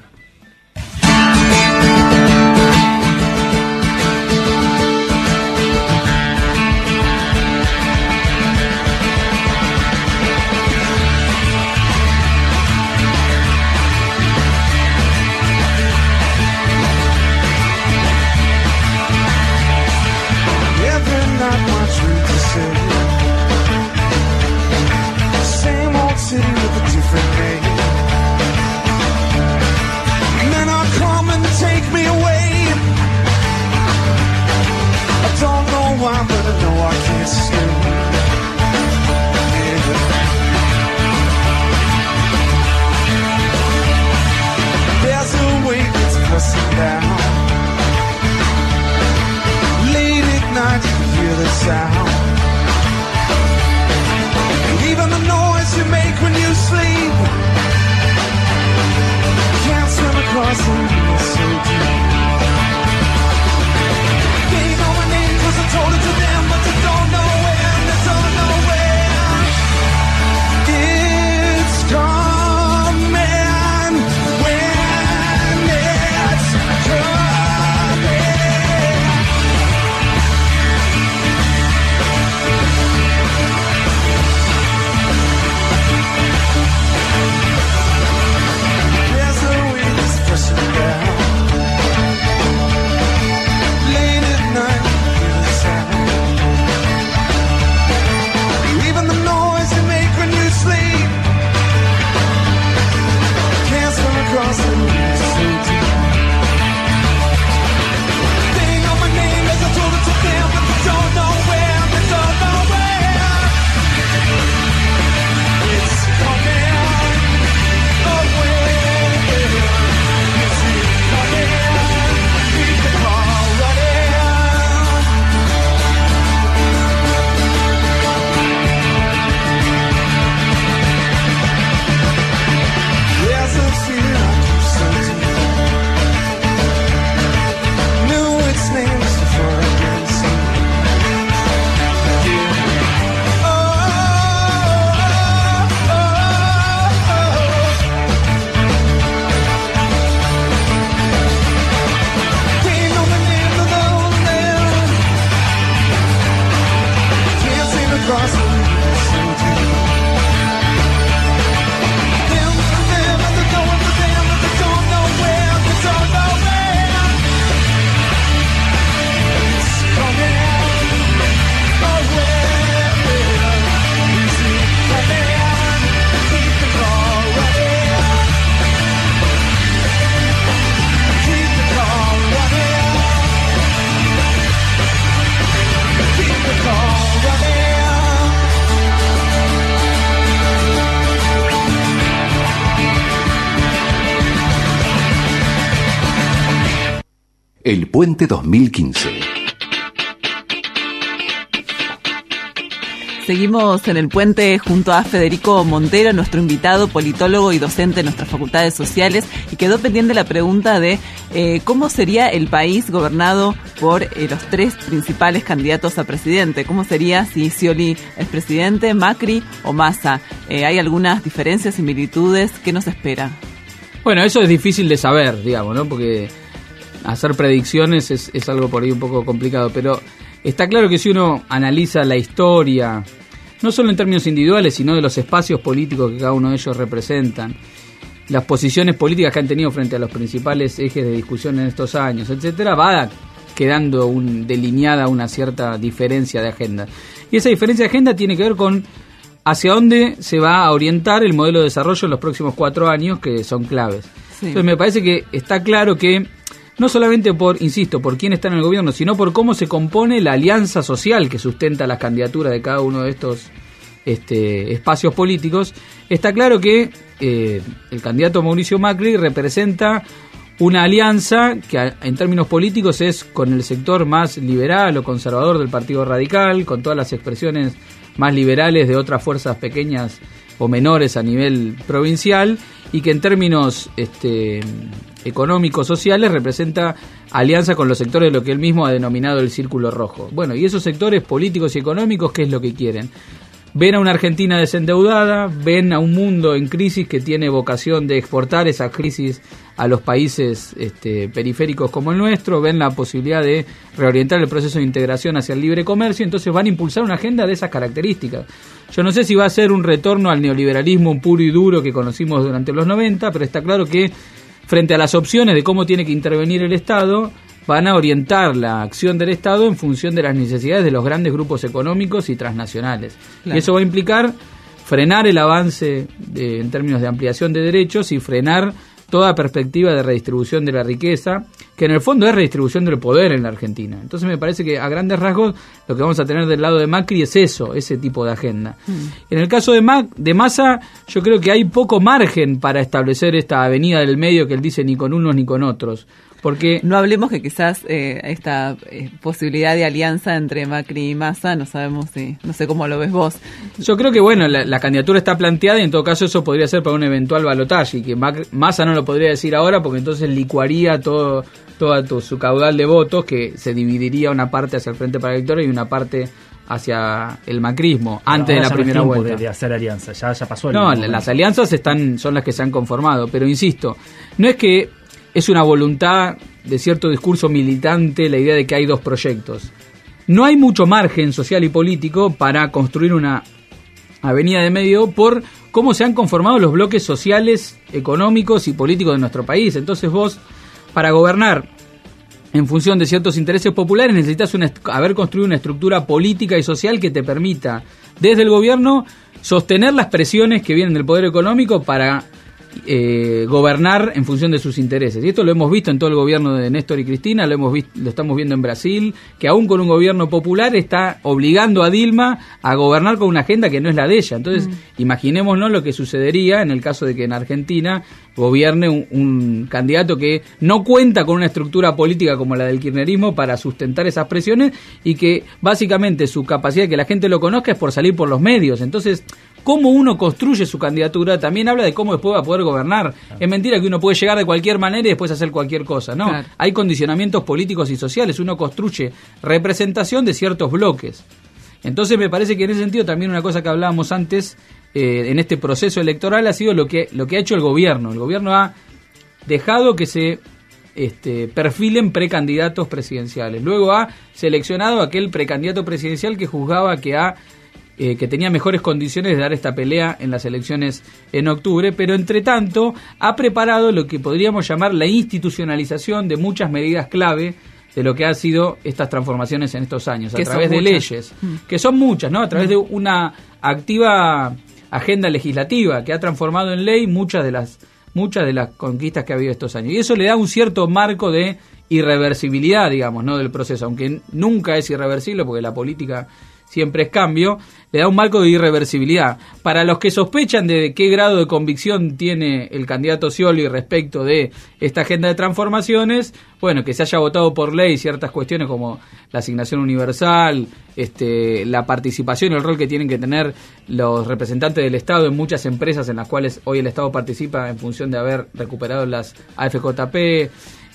El Puente 2015. Seguimos en el puente junto a Federico Montero, nuestro invitado, politólogo y docente en nuestras facultades sociales, y quedó pendiente la pregunta de cómo sería el país gobernado por los tres principales candidatos a presidente. ¿Cómo sería si Scioli es presidente, Macri o Massa? ¿Hay algunas diferencias, similitudes? ¿Qué nos espera? Bueno, eso es difícil de saber, digamos, ¿no? Porque hacer predicciones es algo por ahí un poco complicado, pero está claro que si uno analiza la historia, no solo en términos individuales, sino de los espacios políticos que cada uno de ellos representan, las posiciones políticas que han tenido frente a los principales ejes de discusión en estos años, etcétera, va quedando delineada una cierta diferencia de agenda. Y esa diferencia de agenda tiene que ver con hacia dónde se va a orientar el modelo de desarrollo en los próximos 4 años, que son claves. Sí. Entonces me parece que está claro que no solamente por quién está en el gobierno, sino por cómo se compone la alianza social que sustenta las candidaturas de cada uno de estos espacios políticos, está claro que el candidato Mauricio Macri representa una alianza que en términos políticos es con el sector más liberal o conservador del Partido Radical, con todas las expresiones más liberales de otras fuerzas pequeñas o menores a nivel provincial, y que en términos económicos, sociales, representa alianza con los sectores de lo que él mismo ha denominado el círculo rojo. Bueno, y esos sectores políticos y económicos, ¿qué es lo que quieren? Ven a una Argentina desendeudada, ven a un mundo en crisis que tiene vocación de exportar esa crisis a los países periféricos como el nuestro, ven la posibilidad de reorientar el proceso de integración hacia el libre comercio, entonces van a impulsar una agenda de esas características. Yo no sé si va a ser un retorno al neoliberalismo puro y duro que conocimos durante los 90, pero está claro que frente a las opciones de cómo tiene que intervenir el Estado, van a orientar la acción del Estado en función de las necesidades de los grandes grupos económicos y transnacionales. Claro. Y eso va a implicar frenar el avance en términos de ampliación de derechos y frenar toda perspectiva de redistribución de la riqueza, que en el fondo es redistribución del poder en la Argentina. Entonces me parece que a grandes rasgos lo que vamos a tener del lado de Macri es eso, ese tipo de agenda. En el caso de Massa, yo creo que hay poco margen para establecer esta avenida del medio que él dice ni con unos ni con otros. Porque no hablemos que quizás esta posibilidad de alianza entre Macri y Massa, no sabemos no sé cómo lo ves vos. Yo creo que bueno, la candidatura está planteada y en todo caso eso podría ser para un eventual balotaje, y que Massa no lo podría decir ahora porque entonces licuaría toda su caudal de votos, que se dividiría una parte hacia el Frente para la Victoria y una parte hacia el macrismo antes de la primera vuelta. De hacer alianza, ya pasó el No, las alianzas son las que se han conformado, pero insisto, no es que es una voluntad de cierto discurso militante la idea de que hay dos proyectos. No hay mucho margen social y político para construir una avenida de medio por cómo se han conformado los bloques sociales, económicos y políticos de nuestro país. Entonces vos, para gobernar en función de ciertos intereses populares, necesitas haber construido una estructura política y social que te permita, desde el gobierno, sostener las presiones que vienen del poder económico para gobernar en función de sus intereses. Y esto lo hemos visto en todo el gobierno de Néstor y Cristina, lo estamos viendo en Brasil, que aún con un gobierno popular está obligando a Dilma a gobernar con una agenda que no es la de ella. Entonces, imaginémonos lo que sucedería en el caso de que en Argentina gobierne un candidato que no cuenta con una estructura política como la del kirchnerismo para sustentar esas presiones, y que básicamente su capacidad de que la gente lo conozca es por salir por los medios. Entonces, cómo uno construye su candidatura también habla de cómo después va a poder gobernar. Es mentira que uno puede llegar de cualquier manera y después hacer cualquier cosa, ¿no? Claro. Hay condicionamientos políticos y sociales, uno construye representación de ciertos bloques. Entonces me parece que en ese sentido también una cosa que hablábamos antes, en este proceso electoral, ha sido lo que ha hecho el gobierno. El gobierno ha dejado que se perfilen precandidatos presidenciales. Luego ha seleccionado aquel precandidato presidencial que juzgaba que tenía mejores condiciones de dar esta pelea en las elecciones en octubre, pero entre tanto ha preparado lo que podríamos llamar la institucionalización de muchas medidas clave de lo que han sido estas transformaciones en estos años, a través de leyes, que son muchas, ¿no? A través de una activa agenda legislativa que ha transformado en ley muchas de las conquistas que ha habido estos años. Y eso le da un cierto marco de irreversibilidad, digamos, ¿no? Del proceso, aunque nunca es irreversible porque la política siempre es cambio, le da un marco de irreversibilidad. Para los que sospechan de qué grado de convicción tiene el candidato Scioli respecto de esta agenda de transformaciones, bueno, que se haya votado por ley ciertas cuestiones como la asignación universal, la participación y el rol que tienen que tener los representantes del Estado en muchas empresas en las cuales hoy el Estado participa en función de haber recuperado las AFJP,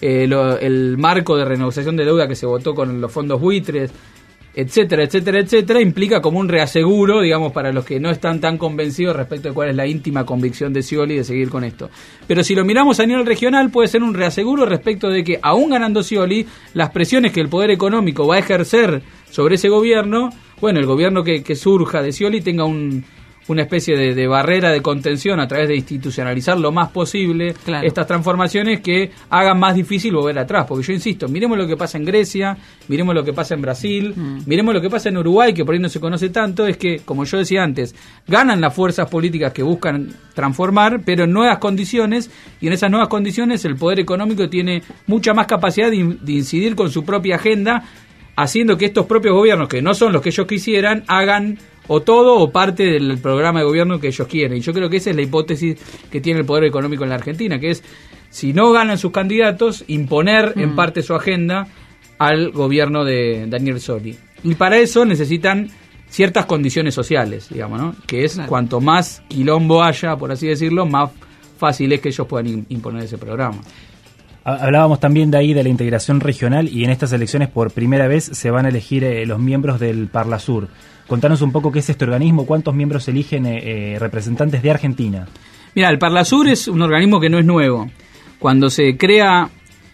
el marco de renegociación de deuda que se votó con los fondos buitres, etcétera, etcétera, etcétera, implica como un reaseguro, digamos, para los que no están tan convencidos respecto de cuál es la íntima convicción de Scioli de seguir con esto. Pero si lo miramos a nivel regional, puede ser un reaseguro respecto de que, aún ganando Scioli, las presiones que el poder económico va a ejercer sobre ese gobierno, bueno, el gobierno que surja de Scioli tenga una especie de barrera de contención a través de institucionalizar lo más posible estas transformaciones que hagan más difícil volver atrás. Porque yo insisto, miremos lo que pasa en Grecia, miremos lo que pasa en Brasil, miremos lo que pasa en Uruguay, que por ahí no se conoce tanto, es que, como yo decía antes, ganan las fuerzas políticas que buscan transformar, pero en nuevas condiciones, y en esas nuevas condiciones el poder económico tiene mucha más capacidad de incidir con su propia agenda, haciendo que estos propios gobiernos, que no son los que ellos quisieran, hagan o todo o parte del programa de gobierno que ellos quieren. Y yo creo que esa es la hipótesis que tiene el poder económico en la Argentina, que es, si no ganan sus candidatos, imponer en parte su agenda al gobierno de Daniel Scioli. Y para eso necesitan ciertas condiciones sociales, digamos, ¿no? Que es cuanto más quilombo haya, por así decirlo, más fácil es que ellos puedan imponer ese programa. Hablábamos también de ahí de la integración regional, y en estas elecciones por primera vez se van a elegir los miembros del Parlasur. Contanos un poco qué es este organismo, cuántos miembros eligen representantes de Argentina. Mira, el Parlasur es un organismo que no es nuevo. Cuando se crea...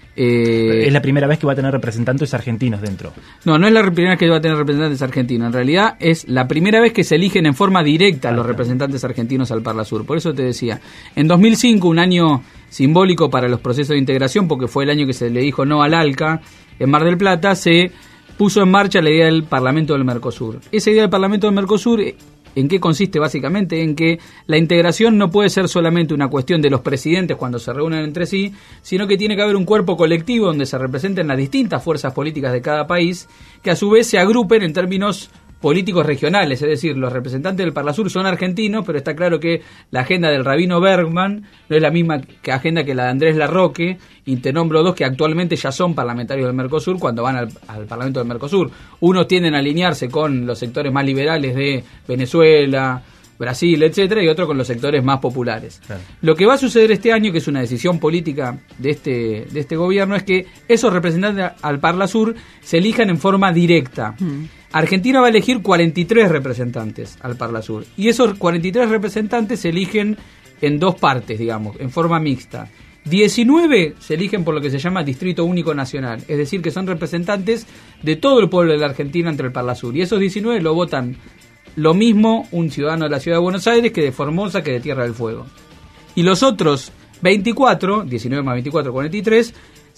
es la primera vez que va a tener representantes argentinos dentro. No es la primera vez que va a tener representantes argentinos. En realidad es la primera vez que se eligen en forma directa los representantes argentinos al Parlasur. Por eso te decía, en 2005, un año simbólico para los procesos de integración, porque fue el año que se le dijo no al ALCA en Mar del Plata, se puso en marcha la idea del Parlamento del Mercosur. Esa idea del Parlamento del Mercosur, ¿en qué consiste básicamente? En que la integración no puede ser solamente una cuestión de los presidentes cuando se reúnen entre sí, sino que tiene que haber un cuerpo colectivo donde se representen las distintas fuerzas políticas de cada país, que a su vez se agrupen en términos políticos regionales, es decir, los representantes del Parlasur son argentinos, pero está claro que la agenda del Rabino Bergman no es la misma que agenda que la de Andrés Larroque, y te nombro dos que actualmente ya son parlamentarios del Mercosur cuando van al Parlamento del Mercosur. Unos tienden a alinearse con los sectores más liberales de Venezuela, Brasil, etcétera, y otro con los sectores más populares. Claro. Lo que va a suceder este año, que es una decisión política de este gobierno, es que esos representantes al Parlasur se elijan en forma directa. Argentina va a elegir 43 representantes al Parlasur, y esos 43 representantes se eligen en dos partes, digamos, en forma mixta. 19 se eligen por lo que se llama Distrito Único Nacional, es decir, que son representantes de todo el pueblo de la Argentina entre el Parlasur, y esos 19 lo votan lo mismo un ciudadano de la Ciudad de Buenos Aires que de Formosa, que de Tierra del Fuego. Y los otros 24, 19 más 24, 43,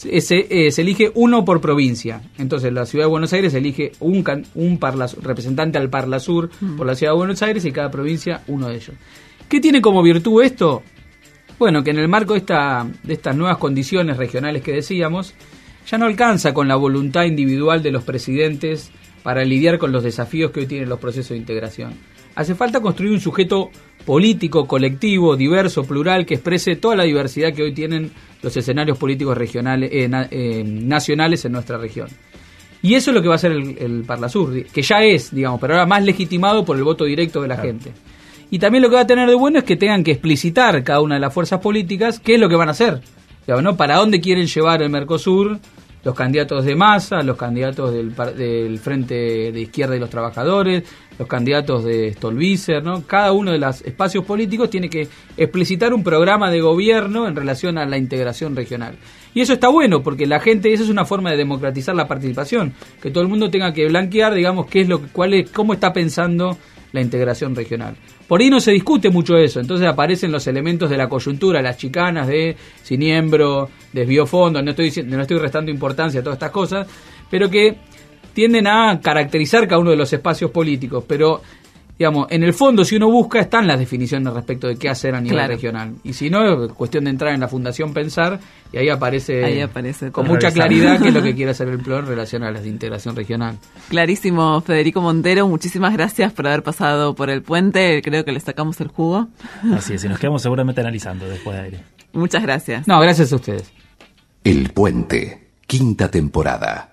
se elige uno por provincia. Entonces la Ciudad de Buenos Aires elige un representante al Parlasur por la Ciudad de Buenos Aires, y cada provincia uno de ellos. ¿Qué tiene como virtud esto? Bueno, que en el marco de estas nuevas condiciones regionales que decíamos, ya no alcanza con la voluntad individual de los presidentes para lidiar con los desafíos que hoy tienen los procesos de integración. Hace falta construir un sujeto político, colectivo, diverso, plural, que exprese toda la diversidad que hoy tienen los escenarios políticos regionales, nacionales en nuestra región. Y eso es lo que va a hacer el Parlasur, que ya es, digamos, pero ahora más legitimado por el voto directo de la gente. Y también lo que va a tener de bueno es que tengan que explicitar cada una de las fuerzas políticas qué es lo que van a hacer, digamos, ¿no? Para dónde quieren llevar el Mercosur, los candidatos de Massa, los candidatos del Frente de Izquierda y los Trabajadores, los candidatos de Stolbizer, ¿no? Cada uno de los espacios políticos tiene que explicitar un programa de gobierno en relación a la integración regional. Y eso está bueno, porque la gente, eso es una forma de democratizar la participación, que todo el mundo tenga que blanquear, digamos, cómo está pensando la integración regional. Por ahí no se discute mucho eso, entonces aparecen los elementos de la coyuntura, las chicanas de Siniembro, desvío fondos, no estoy restando importancia a todas estas cosas, pero que tienden a caracterizar cada uno de los espacios políticos, pero digamos, en el fondo, si uno busca, están las definiciones respecto de qué hacer a nivel regional. Y si no, es cuestión de entrar en la Fundación Pensar, y ahí aparece con mucha claridad qué es lo que quiere hacer el PLO en relación a la integración regional. Clarísimo, Federico Montero, muchísimas gracias por haber pasado por el puente, creo que le sacamos el jugo. Así es, y nos quedamos seguramente analizando después de aire. Muchas gracias. No, gracias a ustedes. El Puente, 5ª temporada.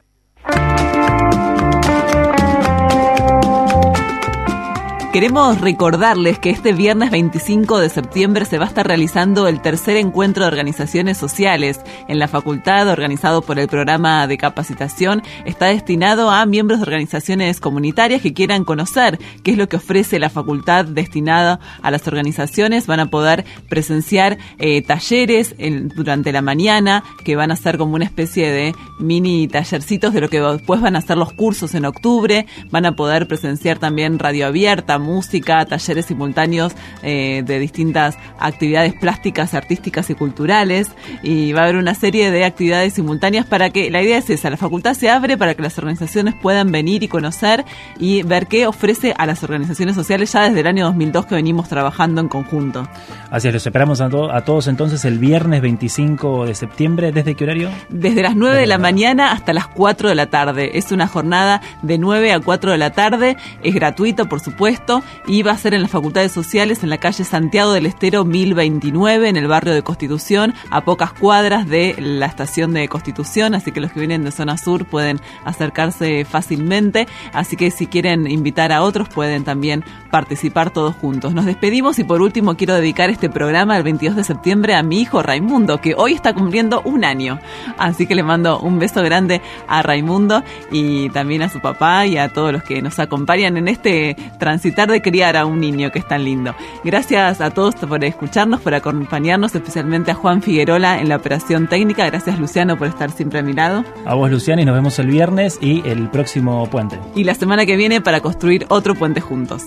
Queremos recordarles que este viernes 25 de septiembre se va a estar realizando el tercer encuentro de organizaciones sociales en la facultad, organizado por el programa de capacitación. Está destinado a miembros de organizaciones comunitarias que quieran conocer qué es lo que ofrece la facultad destinada a las organizaciones. Van a poder presenciar talleres durante la mañana, que van a ser como una especie de mini tallercitos de lo que después van a ser los cursos en octubre. Van a poder presenciar también radio abierta, música, talleres simultáneos de distintas actividades plásticas, artísticas y culturales, y va a haber una serie de actividades simultáneas para que, la idea es esa, la facultad se abre para que las organizaciones puedan venir y conocer y ver qué ofrece a las organizaciones sociales ya desde el año 2002 que venimos trabajando en conjunto. Así es, los esperamos a todos entonces el viernes 25 de septiembre, ¿desde qué horario? Desde las 9 de la mañana hasta las 4 de la tarde, es una jornada de 9 a 4 de la tarde, es gratuito por supuesto, y va a ser en las Facultades Sociales en la calle Santiago del Estero 1029 en el barrio de Constitución, a pocas cuadras de la estación de Constitución, así que los que vienen de zona sur pueden acercarse fácilmente, así que si quieren invitar a otros pueden también participar todos juntos. Nos despedimos y por último quiero dedicar este programa el 22 de septiembre a mi hijo Raimundo, que hoy está cumpliendo 1 año, así que le mando un beso grande a Raimundo y también a su papá y a todos los que nos acompañan en este transitar de criar a un niño que es tan lindo. Gracias a todos por escucharnos, por acompañarnos, especialmente a Juan Figuerola en la operación técnica. Gracias Luciano por estar siempre a mi lado. A vos Luciano, y nos vemos el viernes y el próximo puente. Y la semana que viene para construir otro puente juntos.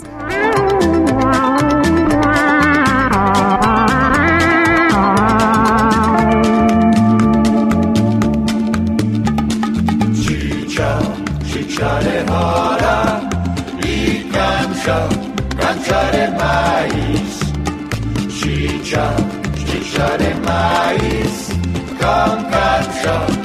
Cancha de maíz, chicha de maíz, con cancha.